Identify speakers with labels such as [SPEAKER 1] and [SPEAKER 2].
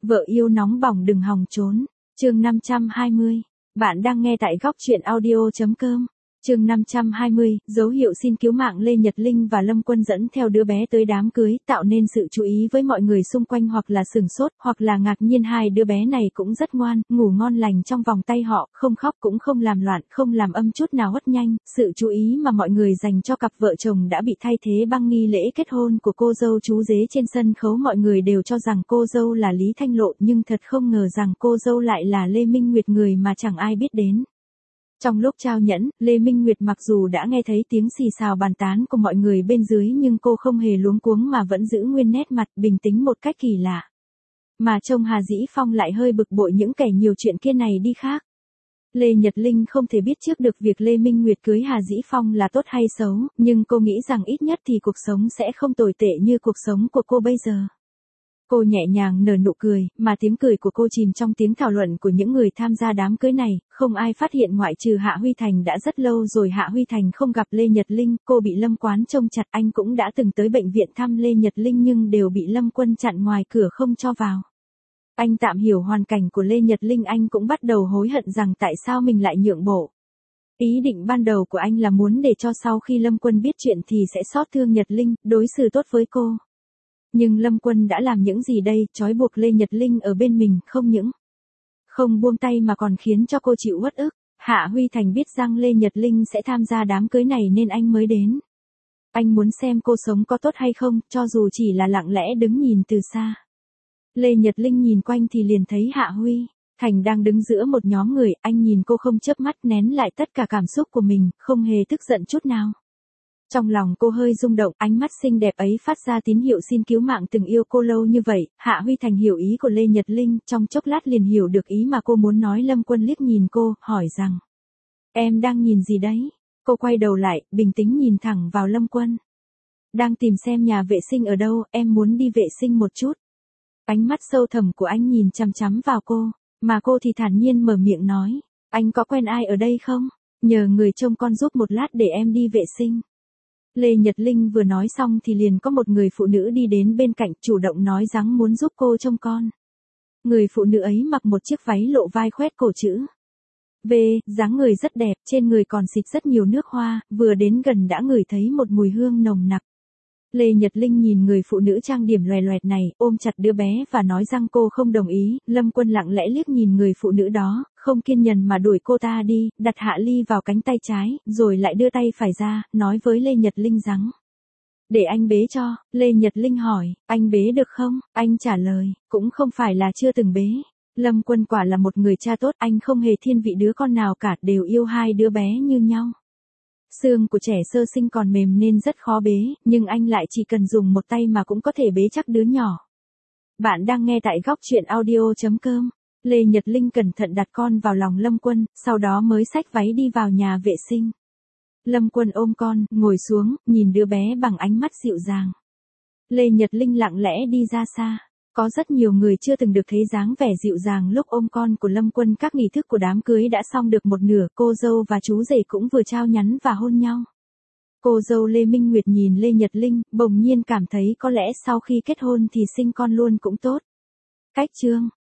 [SPEAKER 1] Vợ yêu nóng bỏng đừng hòng trốn. Chương 520. Bạn đang nghe tại góc truyện audio.com. Chương 520, dấu hiệu xin cứu mạng. Lê Nhật Linh và Lâm Quân dẫn theo đứa bé tới đám cưới, tạo nên sự chú ý với mọi người xung quanh, hoặc là sửng sốt, hoặc là ngạc nhiên. Hai đứa bé này cũng rất ngoan, ngủ ngon lành trong vòng tay họ, không khóc cũng không làm loạn, không làm âm chút nào. Rất nhanh, sự chú ý mà mọi người dành cho cặp vợ chồng đã bị thay thế bằng nghi lễ kết hôn của cô dâu chú rể. Trên sân khấu mọi người đều cho rằng cô dâu là Lý Thanh Lộ, nhưng thật không ngờ rằng cô dâu lại là Lê Minh Nguyệt, người mà chẳng ai biết đến. Trong lúc trao nhẫn, Lê Minh Nguyệt mặc dù đã nghe thấy tiếng xì xào bàn tán của mọi người bên dưới, nhưng cô không hề luống cuống mà vẫn giữ nguyên nét mặt bình tĩnh một cách kỳ lạ. Mà trông Hà Dĩ Phong lại hơi bực bội những kẻ nhiều chuyện kia này đi khác. Lê Nhật Linh không thể biết trước được việc Lê Minh Nguyệt cưới Hà Dĩ Phong là tốt hay xấu, nhưng cô nghĩ rằng ít nhất thì cuộc sống sẽ không tồi tệ như cuộc sống của cô bây giờ. Cô nhẹ nhàng nở nụ cười, mà tiếng cười của cô chìm trong tiếng thảo luận của những người tham gia đám cưới này. Không ai phát hiện ngoại trừ Hạ Huy Thành. Đã rất lâu rồi Hạ Huy Thành không gặp Lê Nhật Linh, cô bị Lâm Quán trông chặt. Anh cũng đã từng tới bệnh viện thăm Lê Nhật Linh nhưng đều bị Lâm Quân chặn ngoài cửa không cho vào. Anh tạm hiểu hoàn cảnh của Lê Nhật Linh, anh cũng bắt đầu hối hận rằng tại sao mình lại nhượng bộ. Ý định ban đầu của anh là muốn để cho sau khi Lâm Quân biết chuyện thì sẽ xót thương Nhật Linh, đối xử tốt với cô. Nhưng Lâm Quân đã làm những gì đây? Trói buộc Lê Nhật Linh ở bên mình, không những không buông tay mà còn khiến cho cô chịu uất ức. Hạ Huy Thành biết rằng Lê Nhật Linh sẽ tham gia đám cưới này nên anh mới đến. Anh muốn xem cô sống có tốt hay không, cho dù chỉ là lặng lẽ đứng nhìn từ xa. Lê Nhật Linh nhìn quanh thì liền thấy Hạ Huy Thành đang đứng giữa một nhóm người. Anh nhìn cô không chớp mắt, nén lại tất cả cảm xúc của mình, không hề tức giận chút nào. Trong lòng cô hơi rung động, ánh mắt xinh đẹp ấy phát ra tín hiệu xin cứu mạng. Từng yêu cô lâu như vậy, Hạ Huy Thành hiểu ý của Lê Nhật Linh, trong chốc lát liền hiểu được ý mà cô muốn nói. Lâm Quân liếc nhìn cô, hỏi rằng: "Em đang nhìn gì đấy?" Cô quay đầu lại, bình tĩnh nhìn thẳng vào Lâm Quân. "Đang tìm xem nhà vệ sinh ở đâu, em muốn đi vệ sinh một chút." Ánh mắt sâu thẳm của anh nhìn chằm chằm vào cô, mà cô thì thản nhiên mở miệng nói: "Anh có quen ai ở đây không? Nhờ người trông con giúp một lát để em đi vệ sinh." Lê Nhật Linh vừa nói xong thì liền có một người phụ nữ đi đến bên cạnh, chủ động nói rằng muốn giúp cô trông con. Người phụ nữ ấy mặc một chiếc váy lộ vai khoét cổ chữ V, dáng người rất đẹp, trên người còn xịt rất nhiều nước hoa, vừa đến gần đã ngửi thấy một mùi hương nồng nặc. Lê Nhật Linh nhìn người phụ nữ trang điểm loè loẹt này, ôm chặt đứa bé và nói rằng cô không đồng ý. Lâm Quân lặng lẽ liếc nhìn người phụ nữ đó, không kiên nhẫn mà đuổi cô ta đi, đặt hạ ly vào cánh tay trái, rồi lại đưa tay phải ra, nói với Lê Nhật Linh rằng: "Để anh bế cho." Lê Nhật Linh hỏi: "Anh bế được không?" Anh trả lời: "Cũng không phải là chưa từng bế." Lâm Quân quả là một người cha tốt, anh không hề thiên vị đứa con nào cả, đều yêu hai đứa bé như nhau. Xương của trẻ sơ sinh còn mềm nên rất khó bế, nhưng anh lại chỉ cần dùng một tay mà cũng có thể bế chắc đứa nhỏ. Bạn đang nghe tại góc truyện audio.com. Lê Nhật Linh cẩn thận đặt con vào lòng Lâm Quân, sau đó mới xách váy đi vào nhà vệ sinh. Lâm Quân ôm con, ngồi xuống, nhìn đứa bé bằng ánh mắt dịu dàng. Lê Nhật Linh lặng lẽ đi ra xa. Có rất nhiều người chưa từng được thấy dáng vẻ dịu dàng lúc ôm con của Lâm Quân. Các nghi thức của đám cưới đã xong được một nửa, cô dâu và chú rể cũng vừa trao nhẫn và hôn nhau. Cô dâu Lê Minh Nguyệt nhìn Lê Nhật Linh, bỗng nhiên cảm thấy có lẽ sau khi kết hôn thì sinh con luôn cũng tốt. Cách chương